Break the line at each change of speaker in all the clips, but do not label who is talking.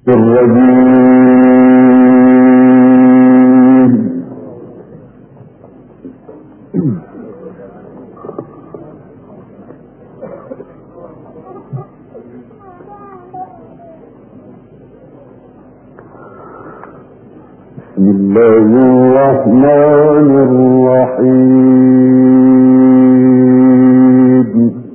بسم الله الرحمن الرحيم.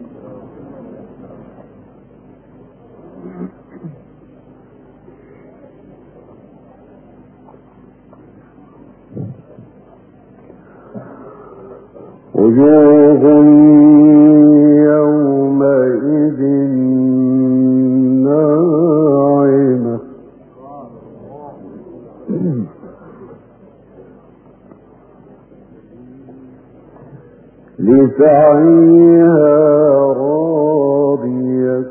وجوه يومئذ ناعمة لسعيها راضية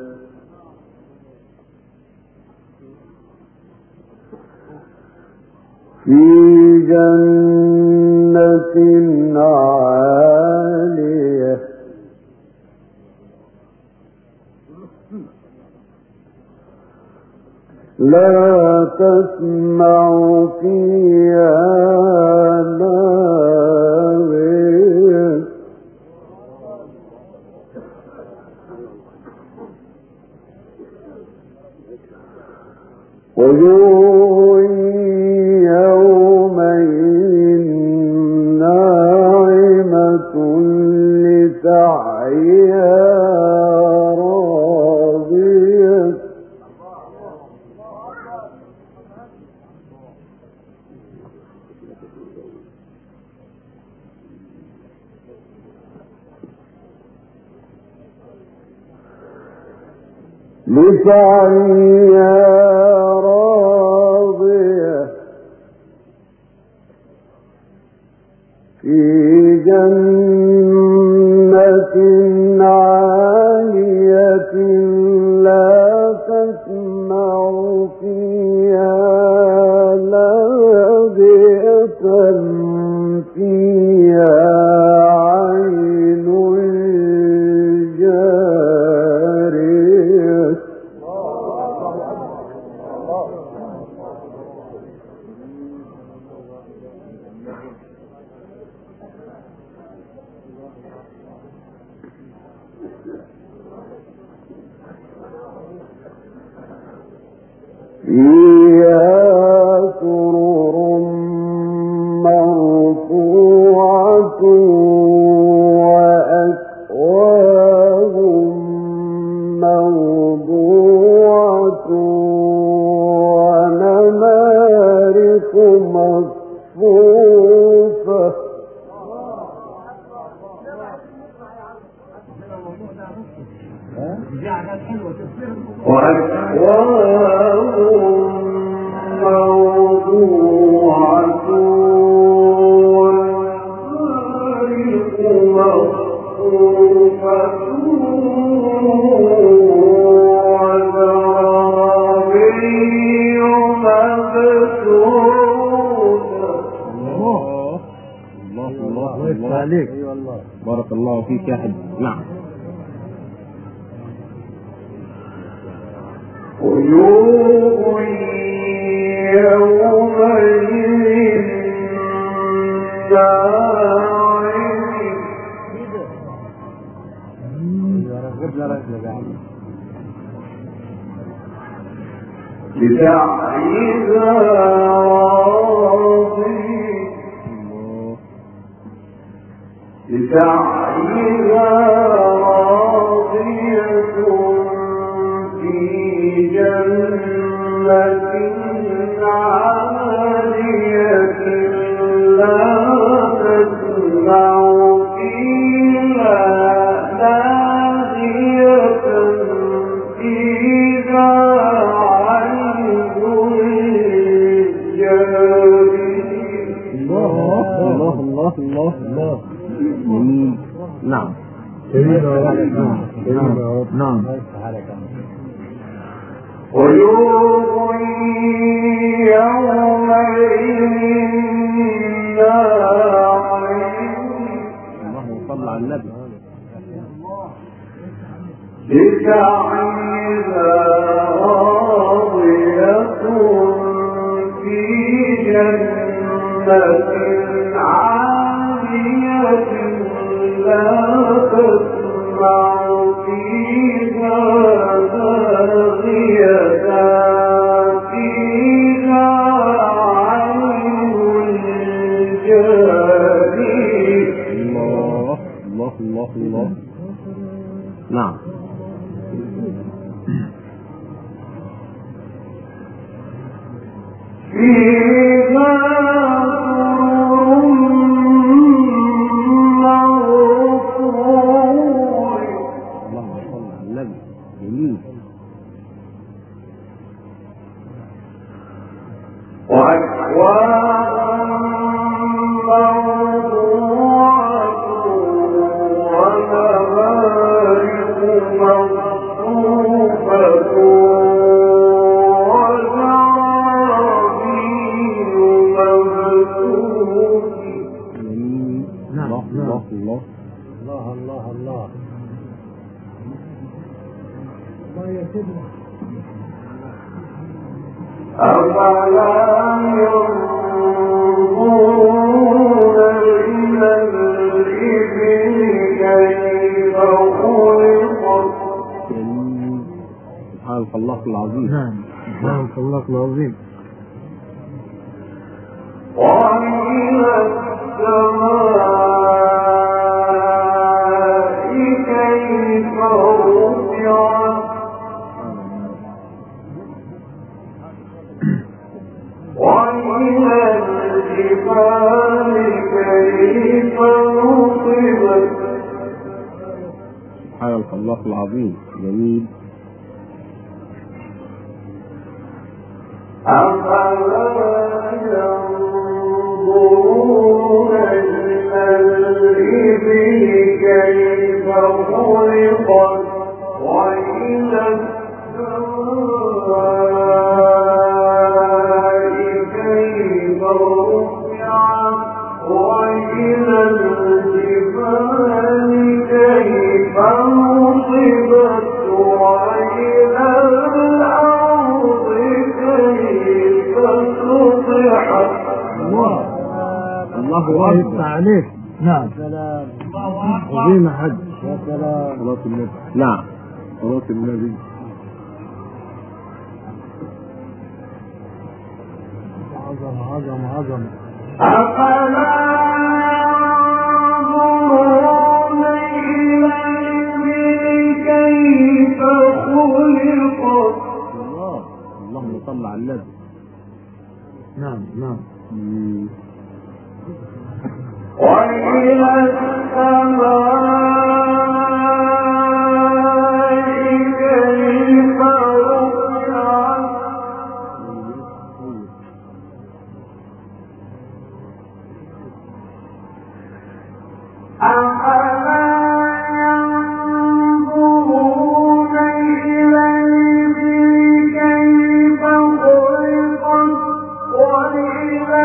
في جنة عالية لا تسمع فيها لاغية وجوه يومئذ ناعمة لسعيها راضية في جنة عالية لا تسمع فيها لاغية فيها عين جارية فيها سرر مرفوعة وأكواب موضوعة ونمارق مصفوفة وأكواب موضوعة ونمارق مصفوفة وزرابي مبثوثة.
الله عليك. بارك الله فيك يا حبيبي. نعم.
وجوه يومئذ لسعيها راضية في جنة عالية لا تسمع فيها لاغية فيها عين جارية.
الله. نعم. نعم.
وجوه يومئذ ناعمة
اللهم صل على النبي.
لسعيها راضية فيها
الخلاق العظيم.
نعم، سبحان الخلاق العظيم.
وإلى السماء كيف رفعت وإلى الجبال كيف نصبت.
سبحان الخلاق العظيم. جميل.
أفلا ينظرون إلى الإبل كيف خلقت وإلى السماء كيف رفعت وإلى الجبال كيف نصبت وإلى الأرض كيف سطحت.
الله
أكبر عليك. نعم. عظيم حج.
يا سلام. صلاة النبي. نعم. صلاة النبي.
عظم.
أفلا ينظرون إلى الإبل كيف خلقت.
اللهم صل على النبي.
نعم.
وإلى السماء كيف رفعت أفلا ينظرون إلى الإبل كيف خلقت وإلى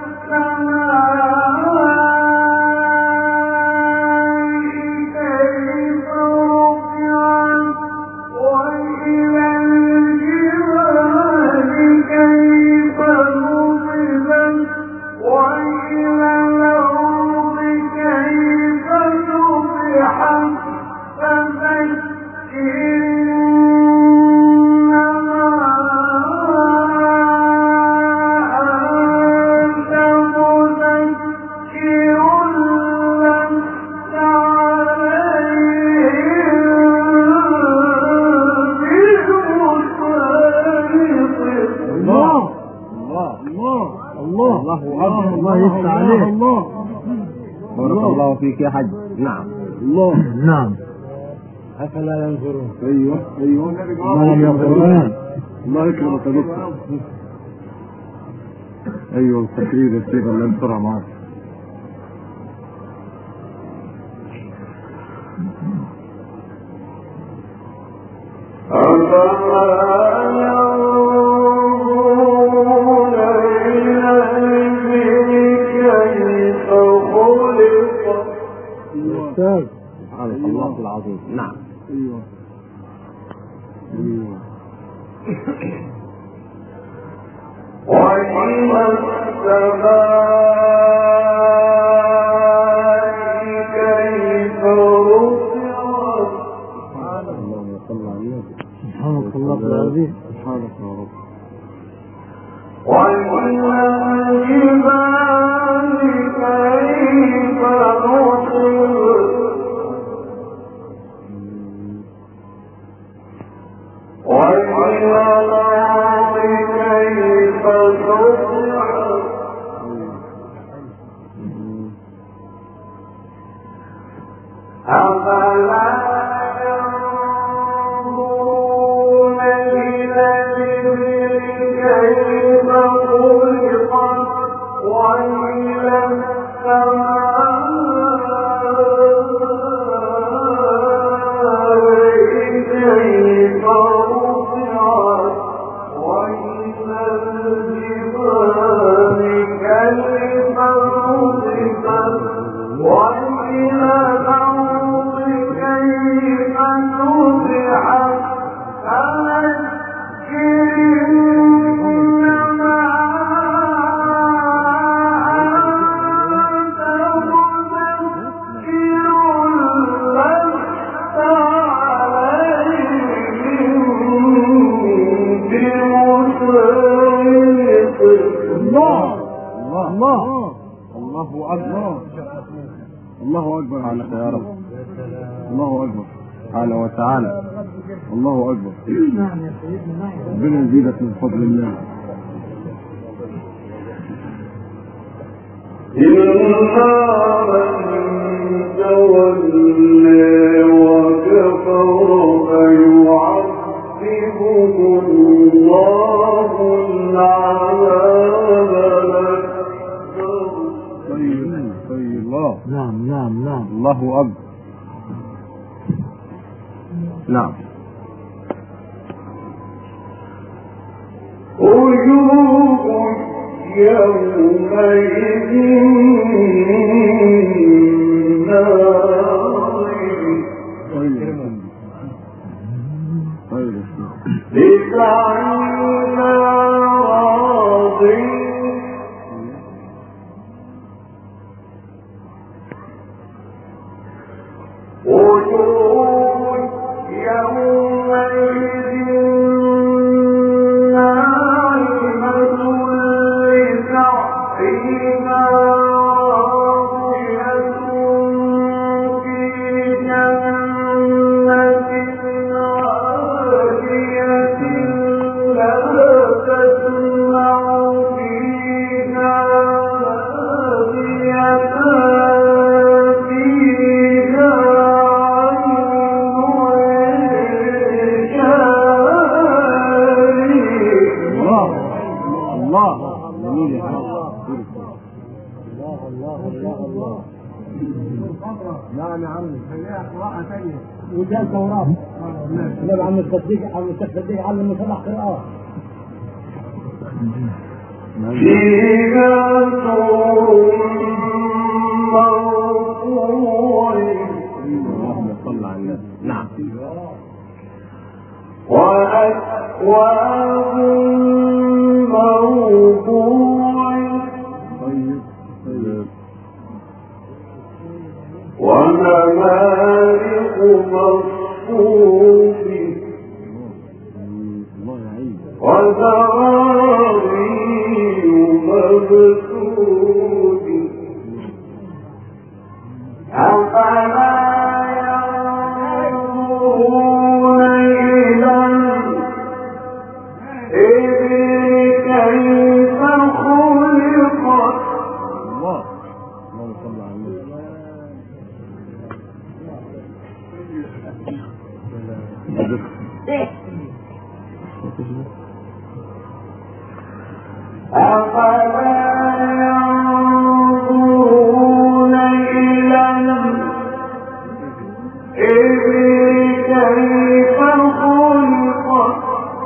الله يفتح عليك.
بارك الله فيك يا حج. نعم.
الله. نعم. أفلا ينظرون.
ايوه.
نعم يا قرآن.
الله يكرمك يا دكتور. ايوه التكرير الصيغه اللي بسرعه معاك. سبحان الله العظيم. نعم.
وإلى السماء كيف رفعت.
اللهم صل على النبي.
سبحان الله العظيم.
سبحانك يا رب.
وإلى الجبال كيف نصبت وإلى الأرض كيف سطحت كيف خلقت وإلى السماء كيف رفعت وإلى الجبال كيف نصبت وإلى الأرض كيف سطحت
الله أكبر الله أكبر عليك يا رب الله أكبر تعالى وتعالى الله أكبر ربنا يزيدك من فضل الله
إلا من تولى وكفر فيعذبه الله العذاب الأكبر.
طيب الله
نعم نعم نعم
الله أكبر نعم
وجوه يومئذ لسعيها راضية وجوه يومئذ ناعمة لسعيها راضية في جنة عالية لا تسمع فيها لاغية فيها
الله جميل يا حبيبي
نعم يا عمي خليها قراءة ثانية وجاء توراة لا عم التصديق عم التصديق علم صلاح قراءة
فيها سرر مرفوع
اللهم صل على النبي نعم
وأكواب موضوع
طيب
ونمارق مصفوف
الله يعين
وزرابي مبثوث أفلا ينظرون إلى الإبل كيف خلقت
الله اللهم صل على النبي
أفلا ينظرون إلى الإبل كيف خلقت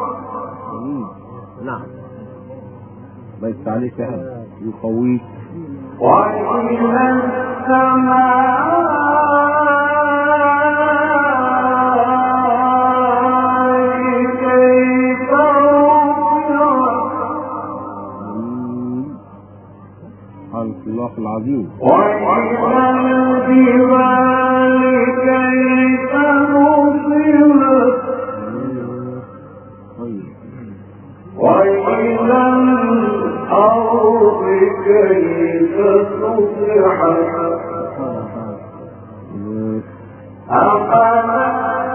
نعم الله يفتح عليك يا حبيبي يقويك
وإلى السماء كيف رفعت
سبحانك الله العظيم
وإلى الجبال كيف نصبت
طيب
وإلى الأرض كيف سطحت أفلا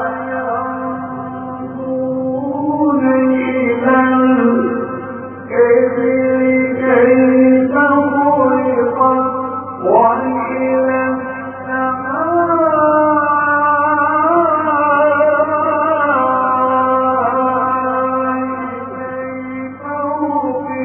ينظرون إلى الإبل كيف خلقت وإلى السماء كيف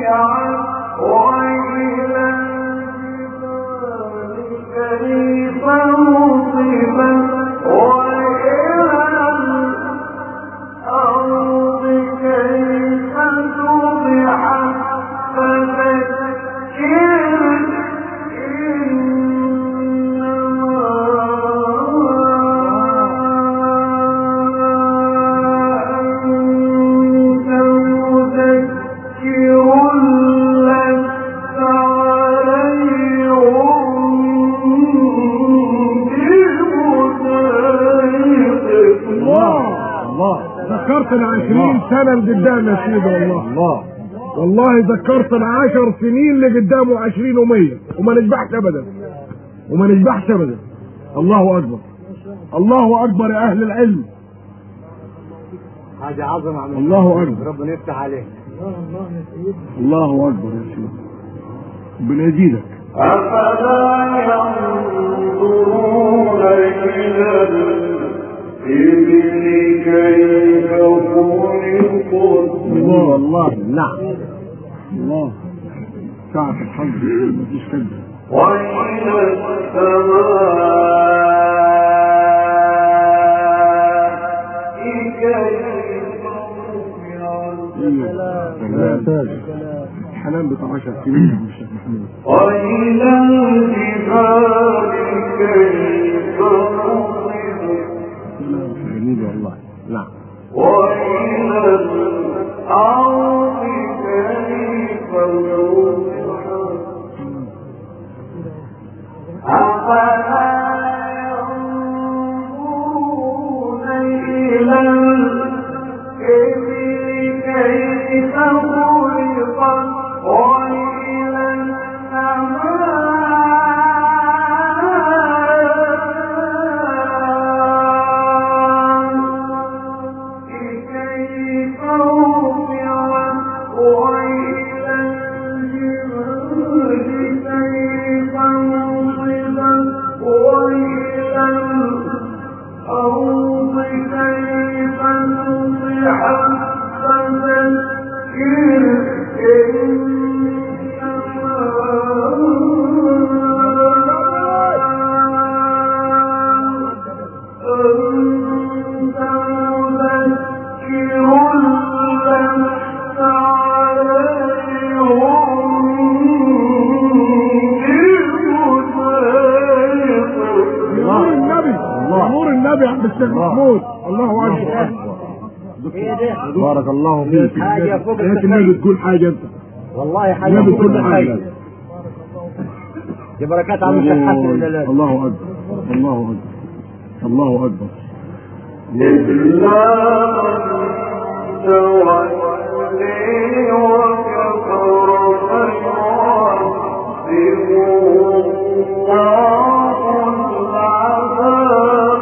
ذكرت 20 سنة لقدام يا سيدي. والله والله ذكرت 10 سنين لقدام، 20 و100 وما نشبعش ابدا، وما نشبعش ابدا. الله اكبر، الله اكبر يا اهل العلم.
حاجة عظمة.
الله اكبر،
ربنا يفتح عليك.
الله اكبر يا سيدي، ربنا يزيدك.
أفلا ينظرون إلى الإبل كيف خلقت.
الله نعم، الله ساعة الحظ مفيش كده.
وإلى السماء كيف رفعت.
الحنان بتاع 10 سنين يا شيخ محمود.
وإلى الجبال كيف نصبت.
جميل والله. نعم.
وإلى الأرض كيف نصبت. أفلا ينظرون إلى الإبل كيف خلقت. وإلى السماء كيف رفعت. وإلى الجبال كيف نصبت. وإلى الأرض كيف نصحت. فذكر
نور النبي عبد الشيخ محمود. الله اكبر، بارك الله فيك.
حاجة فوق
النبي تقول حاجة انت.
والله حاجة
النبي
فوق
تقول حاجة.
دي بركات عم الشيخ حسن.
الله اكبر، الله اكبر، الله اكبر.
إلا تولي وكفر فيعذبه الله العذاب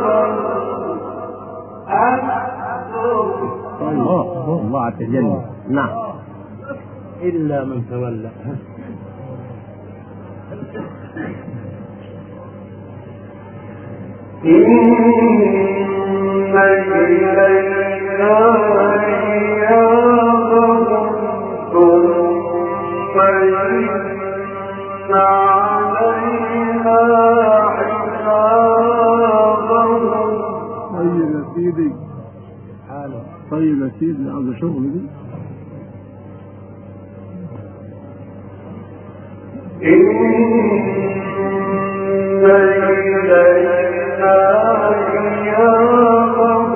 الأكبر.
الله عتجلي. نعم. إلا من تولى.
إن إلينا إيابهم ثم إن علينا حسابهم.
طيب يا سيدي، طيب يا سيدي، عاوز شغل دي.
إن إلينا إيابهم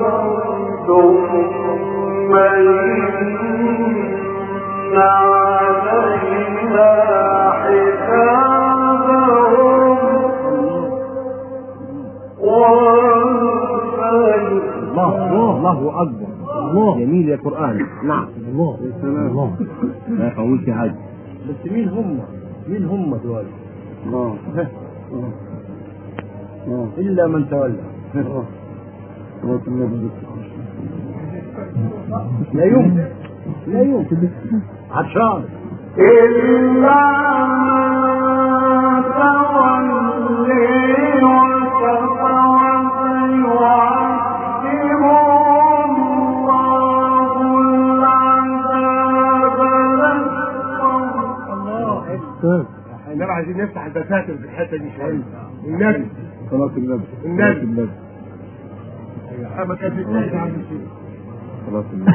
ثم إن علينا حسابهم.
الله أكبر. الله جميل يا قرآن. نعم. الله
يا سلام.
لا يقولش حاجة. بس مين هم دول؟
الله
إلا من تولى. لا يمكن عطشان.
إلا تولي وكفر فيعذبه الله العذاب الأكبر.
انما عايزين نفتح الدفاتر في الحته دي شويه. النبي
صلاة النبي. صلاة النبي.
ما كفتناش عن شيء.
صلاة النبي.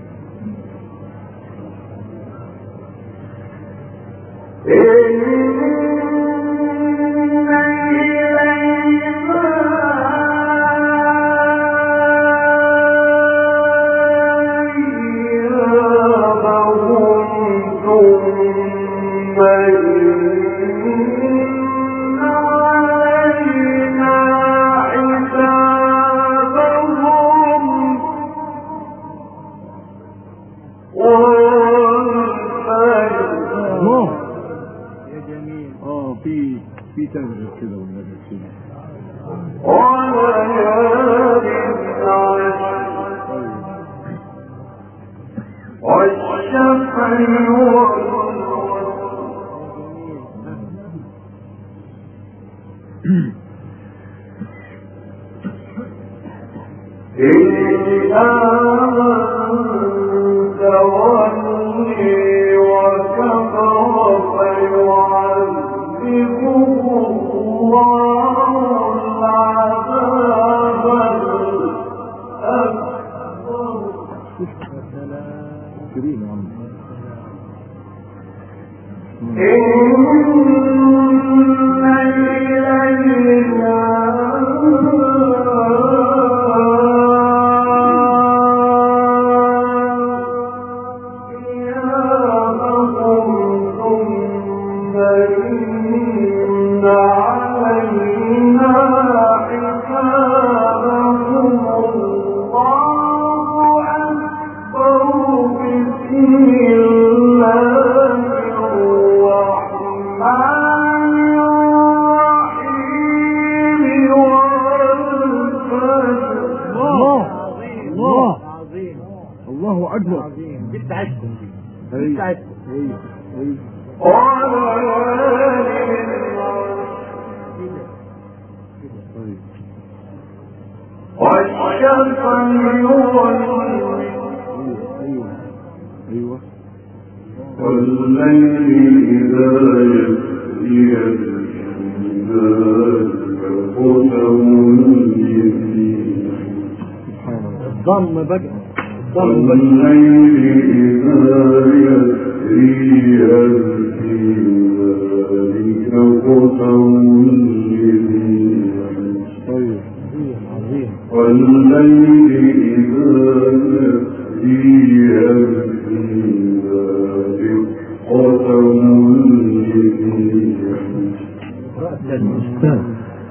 في تنزل كده والنبي كده. الله اكبر.
دي بتاعتكم دي بتاعتكم.
ايوه
والليل إذا يسري
الضم بقى
والليل إذا يسري ذلك قسم والليل إذا يسري ذلك قسم
الأستاذ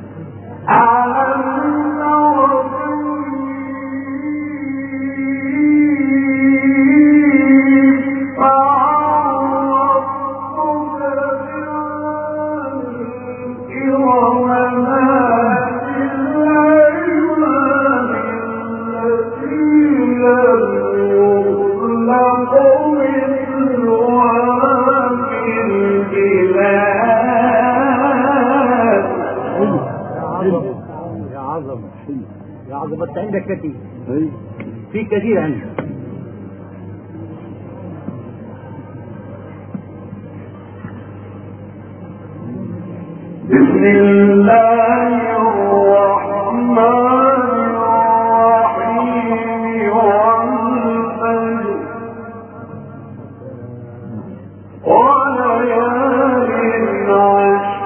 يا عظمة عندك كثير في كثير عندك.
بسم الله الرحمن الرحيم والفجر وليال العشر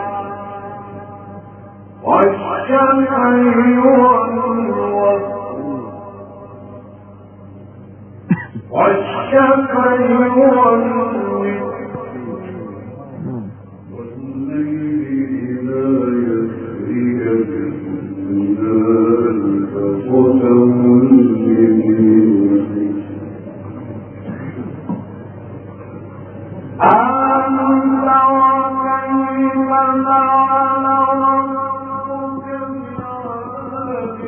والشفع والشفع والوتر والليل إذا يسري ذلك قسم أنت وكيف فعل ربك بعاد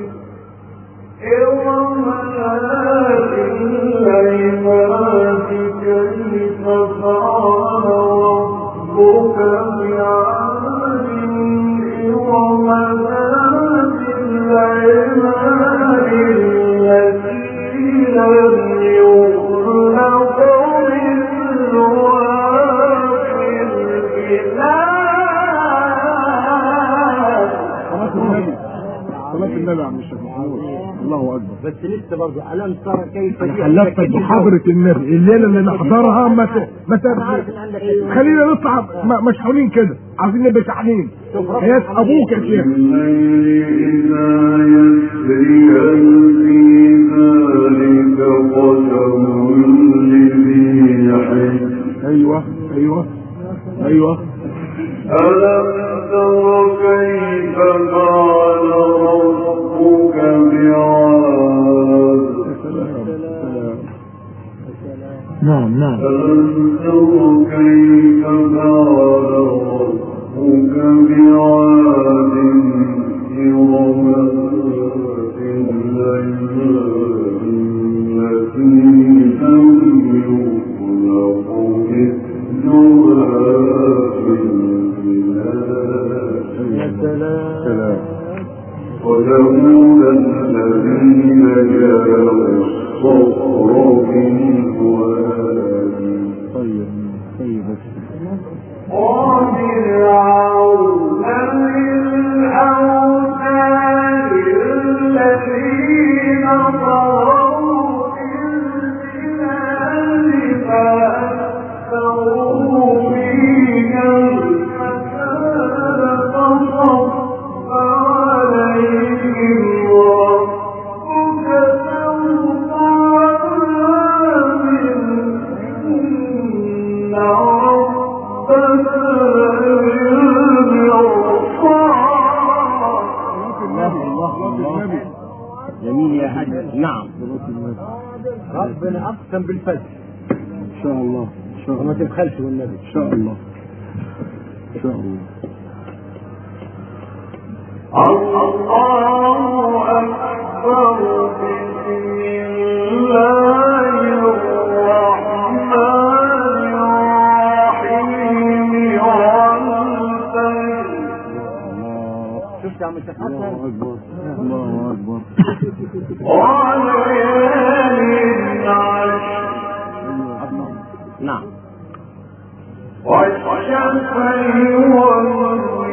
إرم ذات العماد كيف فعل ربك بعاد إرم ذات العماد التي لم يخلق مثلها في
النبي يا عم الشيخ محمود. الله اكبر.
بس لسه برضه الم ترى كيف
انا خلفتك بحضرة النبي الليله اللي نحضرها ما خلينا نطلع مشحونين كده، عايزين نبقى شحنين. حياة ابوك يا شيخ. ايوه ايوه ايوه.
ألم تر كيف فعل ربك بعاد.
نعم نعم.
ألم تر كيف فعل ربك بعاد إرم ذات العماد التي لم يخلق مثلها وثمود الذين جابوا الصخر بالواد وفرعون بالأوتاد الذين طغوا في البلاد فأكثروا فيها الفساد فصب عليهم ربك سوط عذاب إن ربك
الله. جميل يا حاج. نعم. ربنا اقسم بالفجر
ان شاء الله ان شاء الله.
وما تبخلش والنبي
ان شاء الله ان شاء الله.
الله أكبر. بسم الله الرحمن الرحيم والفجر.
شفت يا عم الشيخ حسن؟
الله اكبر الله اكبر.
وليال العشر.
نعم.
والشفع والوتر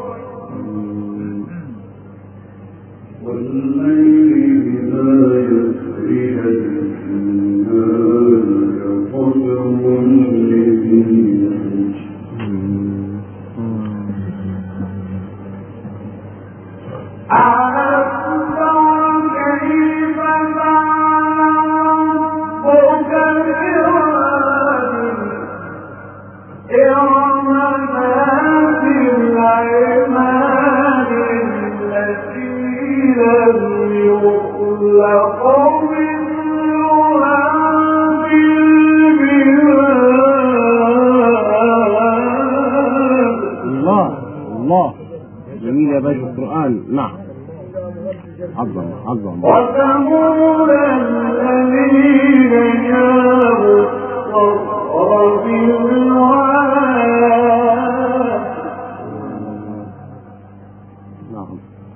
والليل إذا يسري هل في النهار قسم لذي ألم تر كيف فعل ربك بعاد إرم ذات العماد التي لم يخلق مثلها في البلاد.
الله الله. جميل يا باشا القرآن. نعم. عظم عظم.
وثمود الذين جابوا الصخر بالواد.
نعم.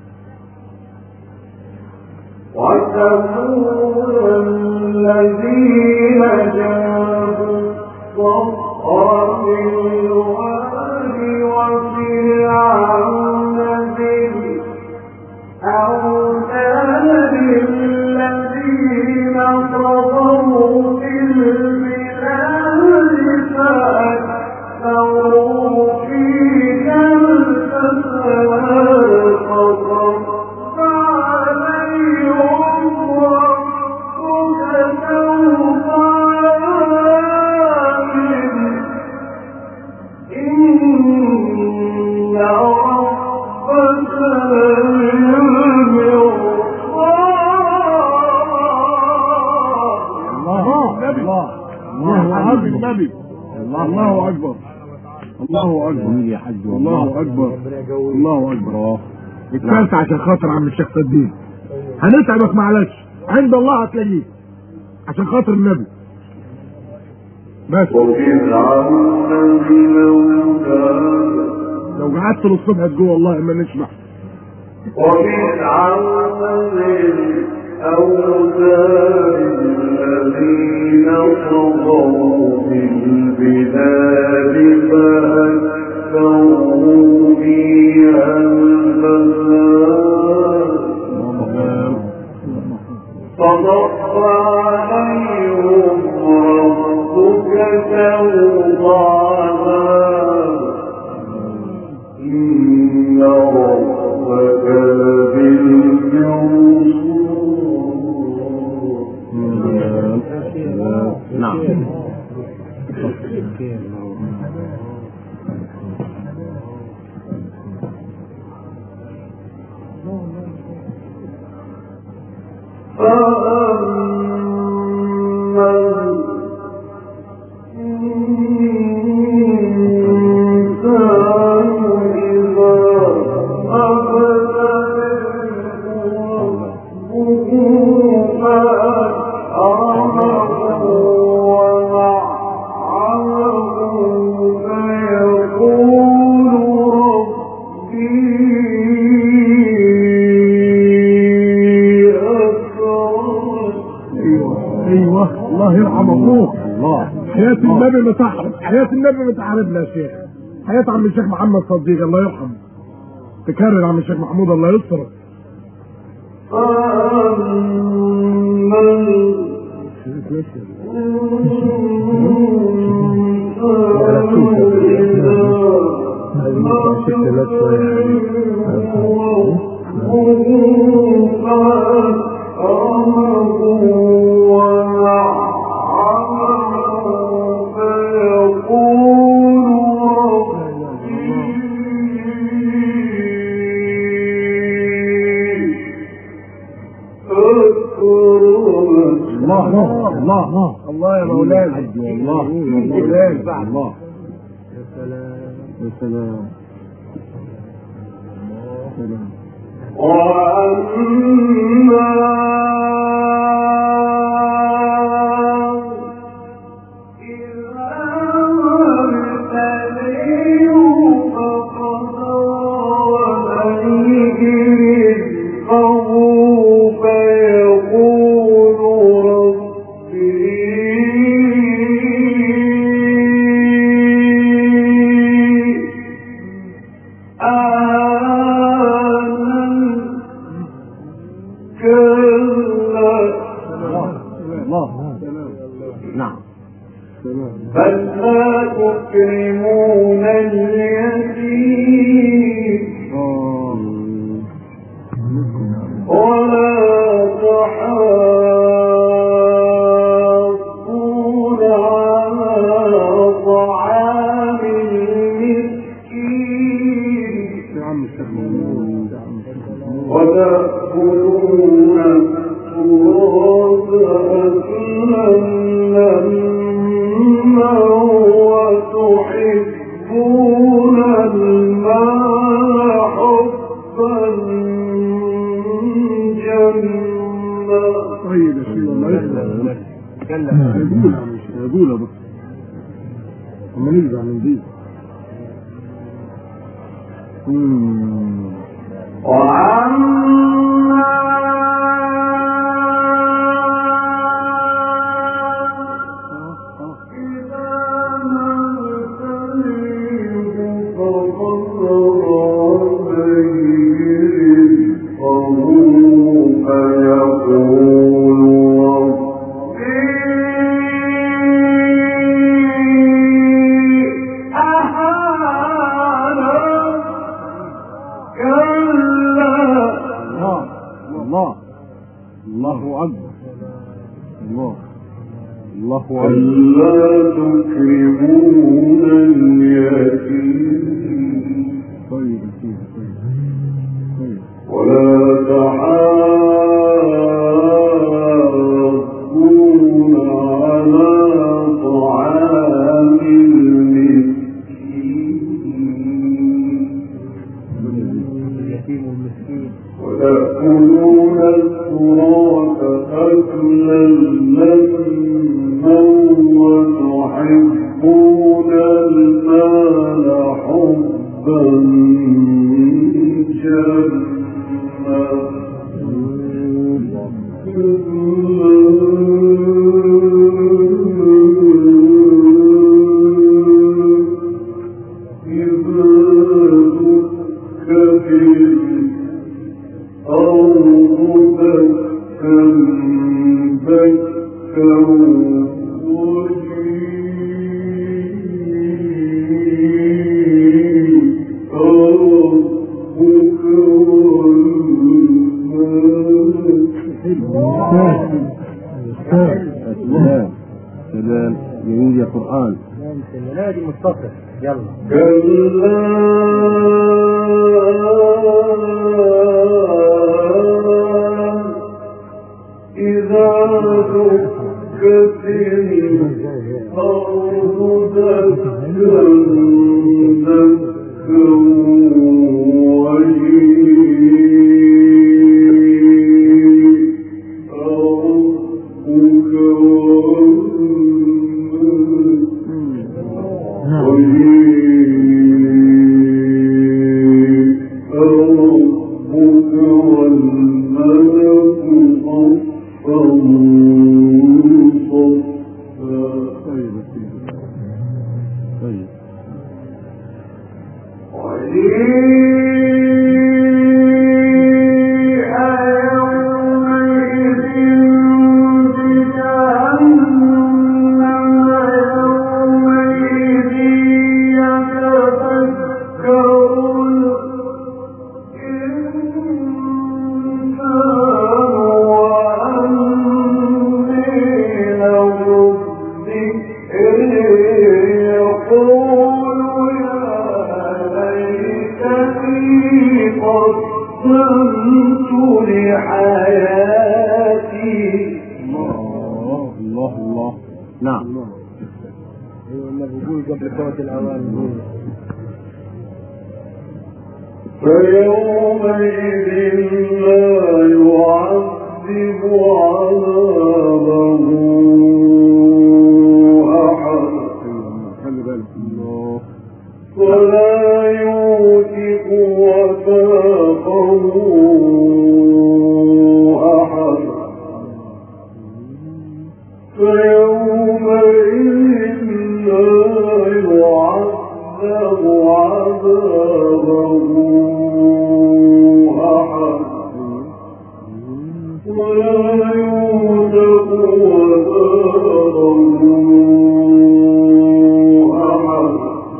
وثمود الذين جابوا الصخر بالواد وفرعون بالأوتاد الذين طغوا في البلاد فأكثروا فيها الفساد فصب عليهم ربك سوط عذاب إن ربك
الله النبي. الله اكبر الله اكبر
يا حاج.
الله اكبر الله اكبر. اتكلت عشان خاطر عم الشيخ صديق. هنتعبك معلش، عند الله هتلاقيه عشان خاطر النبي بس.
وفرعون بالأوتاد.
لو قعدت للصبح جوه والله ما نشبع.
وفرعون بالأوتاد الذين طغوا في البلاد فأكثروا فيها الفساد فوق عذاب إن ربك لبالمرصاد.
نعم.
الله يرحم ابوك. حياة النبي ما تحاربنا يا شيخ. حياة عم الشيخ محمد صديق الله يرحمه. تكرر عم الشيخ محمود الله يستر. الله يا مولانا. الله يا مولانا. الله يا سلام يا سلام.
القرآن.
نادي متصل. يلا.
كلا إذا دكت الأرض دكا دكا فيومئذ لا يعذب عذابه أحد ولا يوثق وثاقه أحد فيومئذ لا يعذب عذابه ولا يوثق وثاقه أحد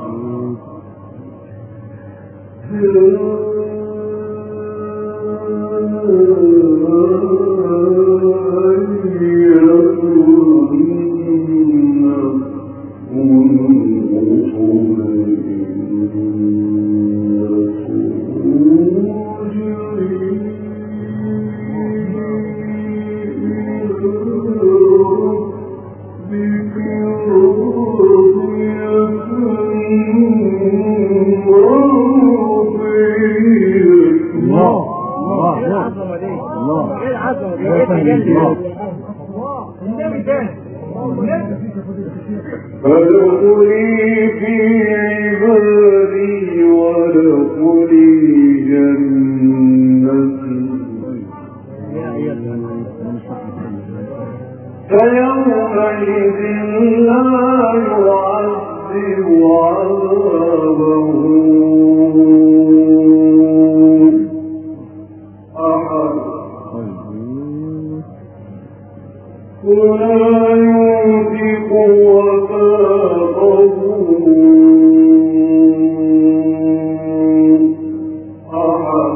فادخلي في عبادي وادخلي جنتي فيومئذ لا يعذب عذابه أحد ولا يوثق وثاقه أحد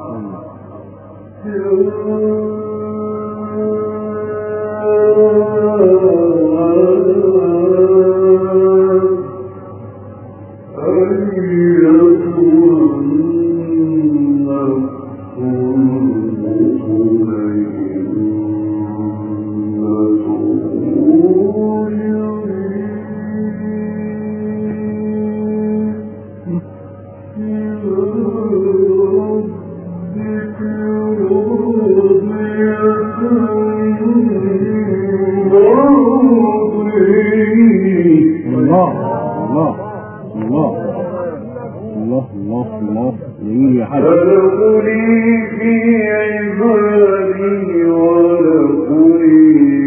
فادخلي في عبادي وادخلي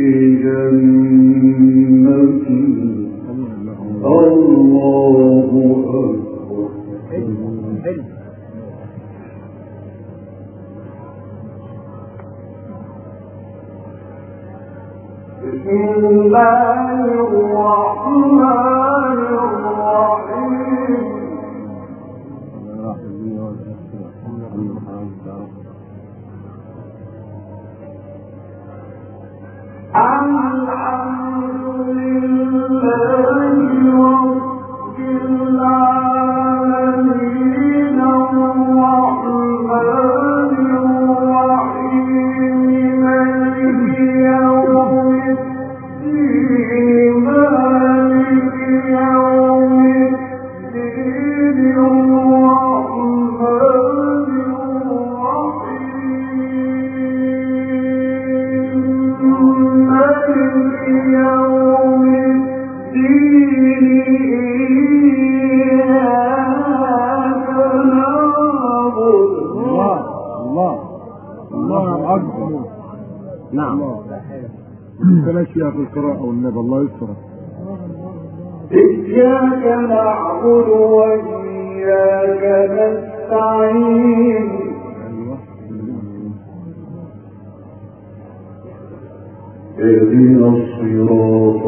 جنتي الله أكبر. بسم الله الرحمن الرحيم. الحمد لله
بلاش فيها في القراءة والنبي الله يستر.
إياك نعبد وإياك نستعين اهدنا الصراط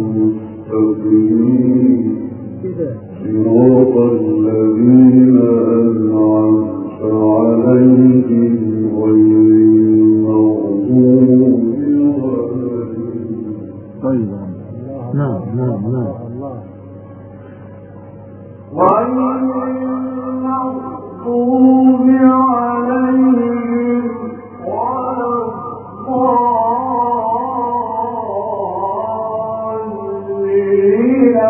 المستقيم صراط الذين أنعمت عليهم غير المغضوب عليهم.
طيب
نعم نعم نعم
غير المغضوب عليهم ولا الضالين.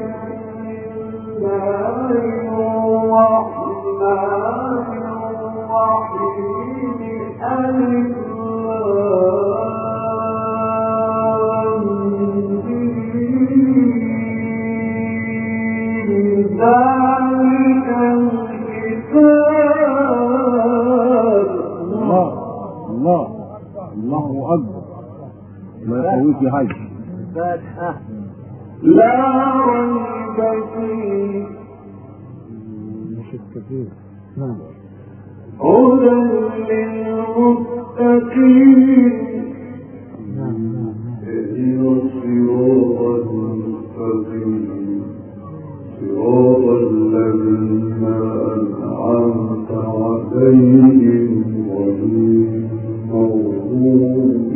الله أكبر. ما يقويك يا حاج.
الفاتحة.
لا ريب فيه
مش الكثير. نعم.
هدى للمتقين.
نعم نعم
اهدنا الصراط المستقيم صراط الذين أنعمت عليهم غير المغضوب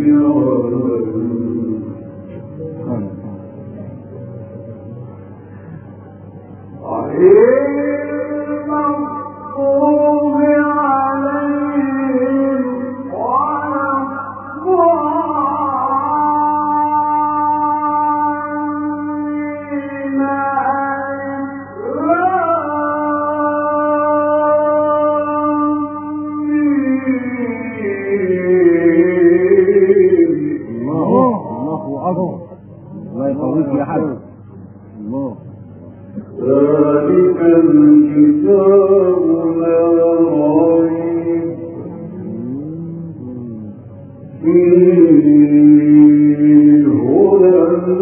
الله يقويك يا حاج. الله.
ذلك الكتاب لا ريب فيه هدى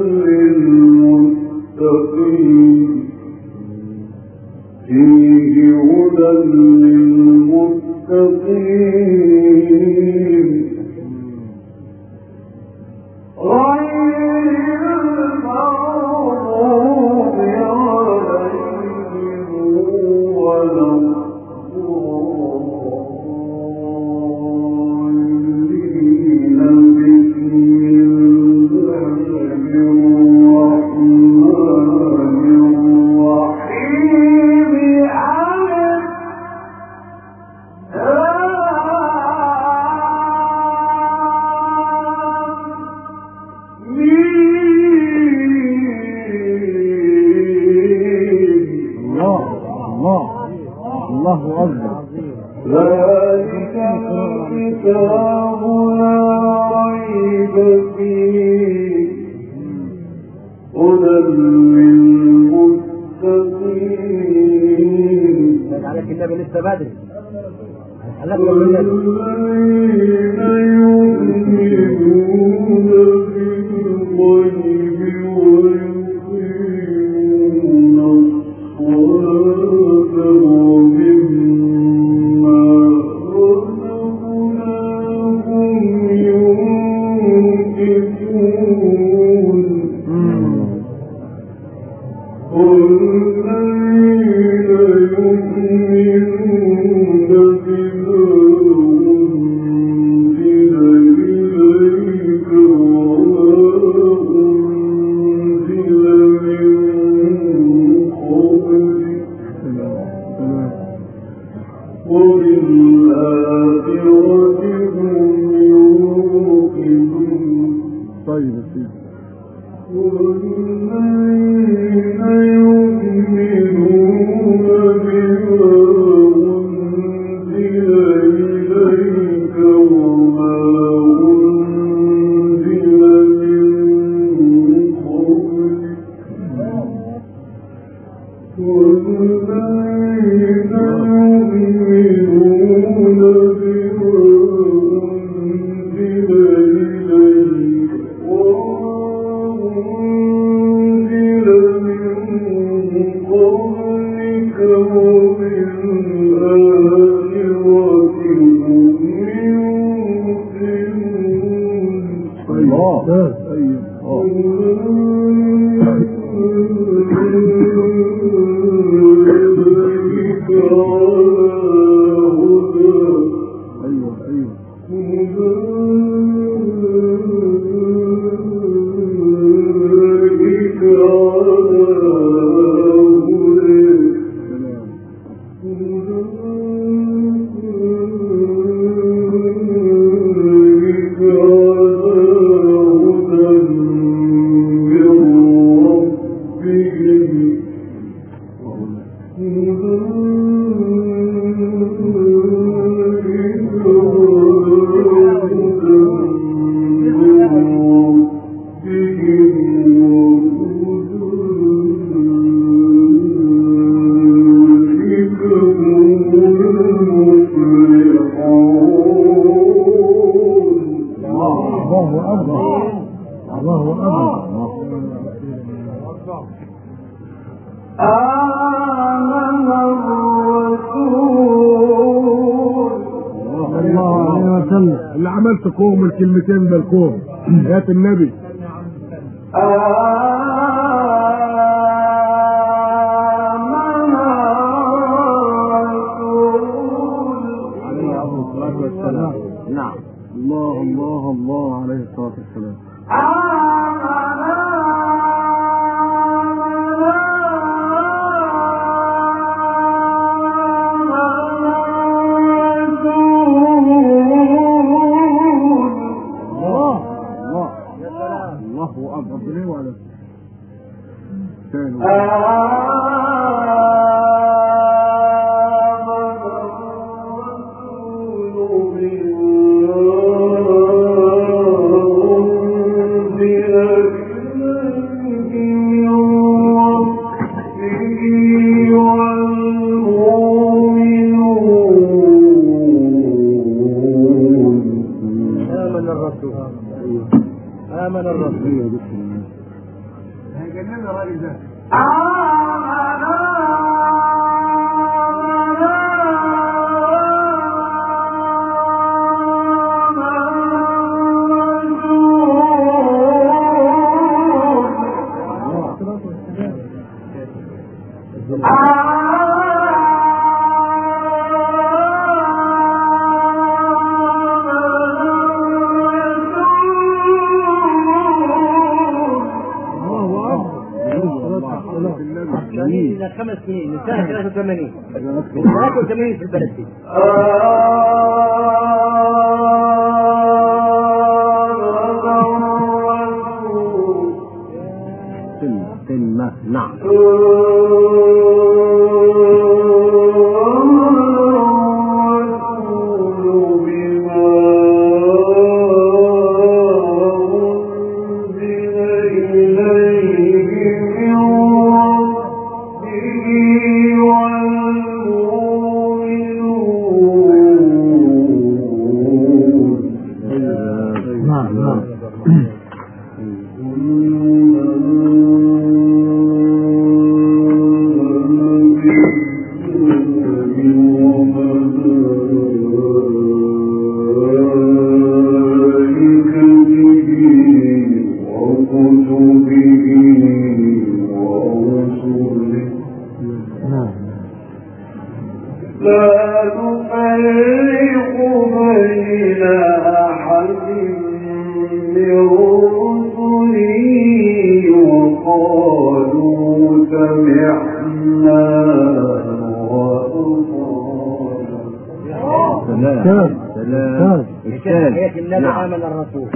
للمتقين. فيه هدى للمتقين
الله أكبر.
ذلك الكتاب لا ريب فيه هدى للمتقين.
عليك النبي لسه بدري.
والذين يؤمنون بالغيب ويقيمون الصلاة ومما رزقناهم ينفقون. والذين يؤمنون بما أنزل إليك وما أنزل من قبلك وبالآخرة هم يوقنون.
طيب يا سيدي.
والذين يؤمنون بما أنزل إليك وما أنزل من قبلك والذين يؤمنون بما أنزل إليك
اللي عملت كوم الكلمتين ده الكوم آيات النبي.
نعم. الله الله الله عليه الصلاة والسلام. الله أكبر. ليه وعلى ثاني
آمن الرسول.
هيجننا الراجل ده.
إلى 5 سنين من سنة 83 83 في البلد دي.
كلمة. نعم.
حياة النبي. آمن الرسول.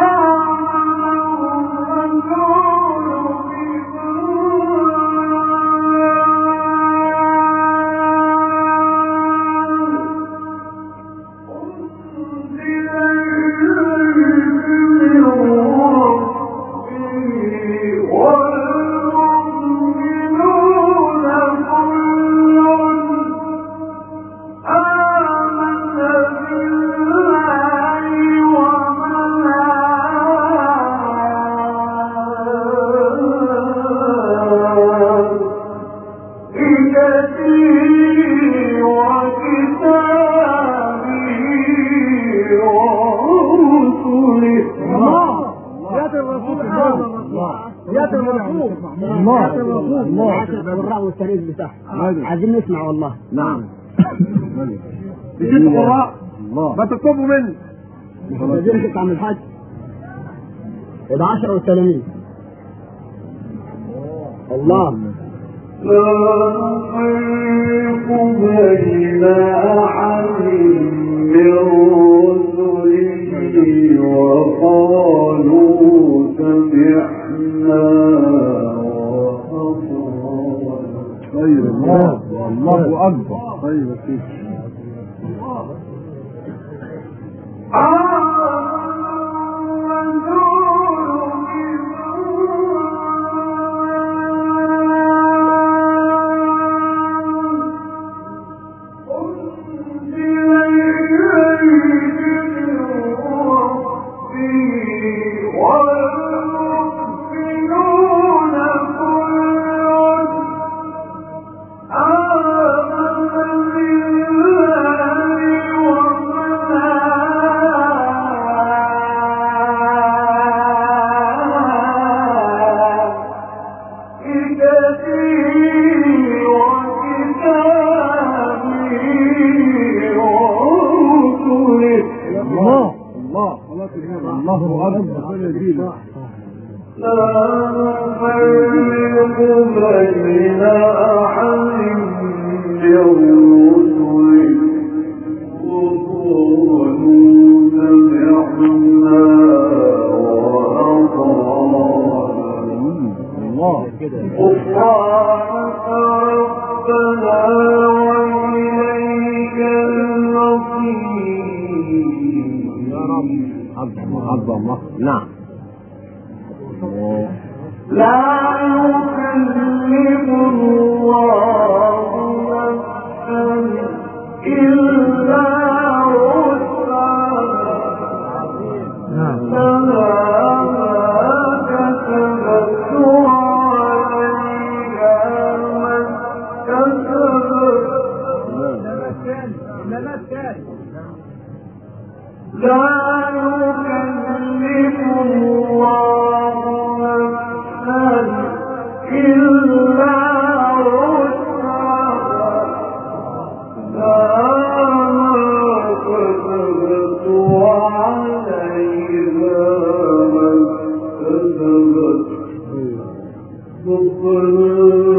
عايزين نسمع والله.
نعم.
تجيب قراء ما تطلبوا مني.
عايزين تطلع من الحج 11 والتلاميذ. الله.
لا نفرق بين أحد من رسله وقالوا سمعنا وأطعنا.
طيب الله اكبر. طيب يا سيدي.
نعم. لا يكلف الله نفسا إلا وسعها لها ما كسبت وعليها ما اكتسبت لا يكلف الله نفسا إلا وسعها لها ما كسبت وعليها ما اكتسبت ربنا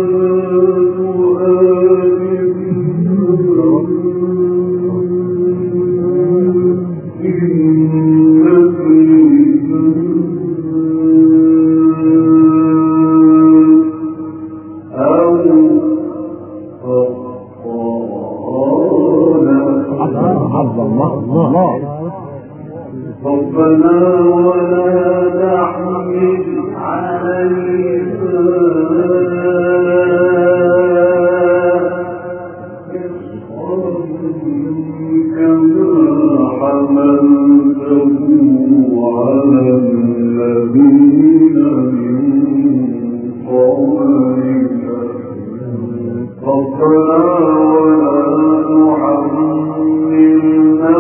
ربنا ولا تحمل علينا إصرا كما حملته على الذين من قبلنا ربنا ولا تحملنا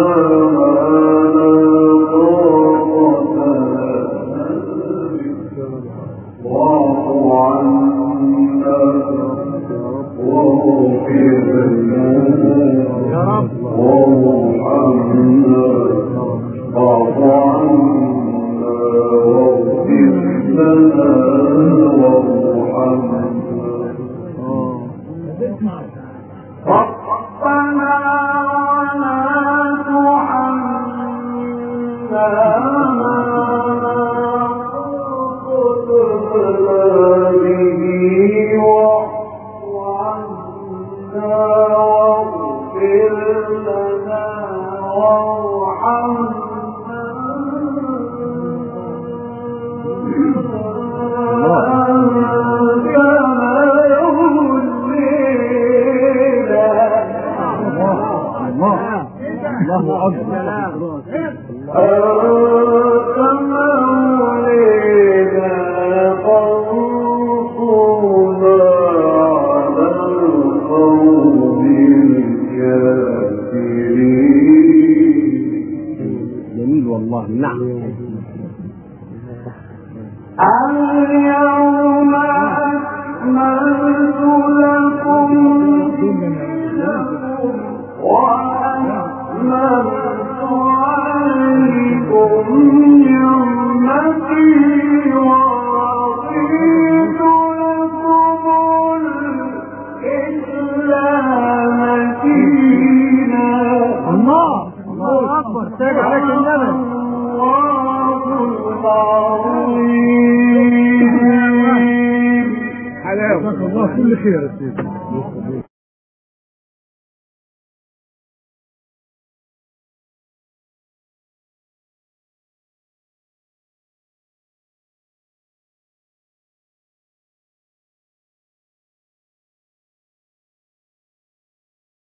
اليوم أكملت لكم دينكم وأتممت عليكم نعمتي ورضيت لكم الإسلام دينا. الله أكبر. سيد عليك النبي. الله
كل خير يا سيدي.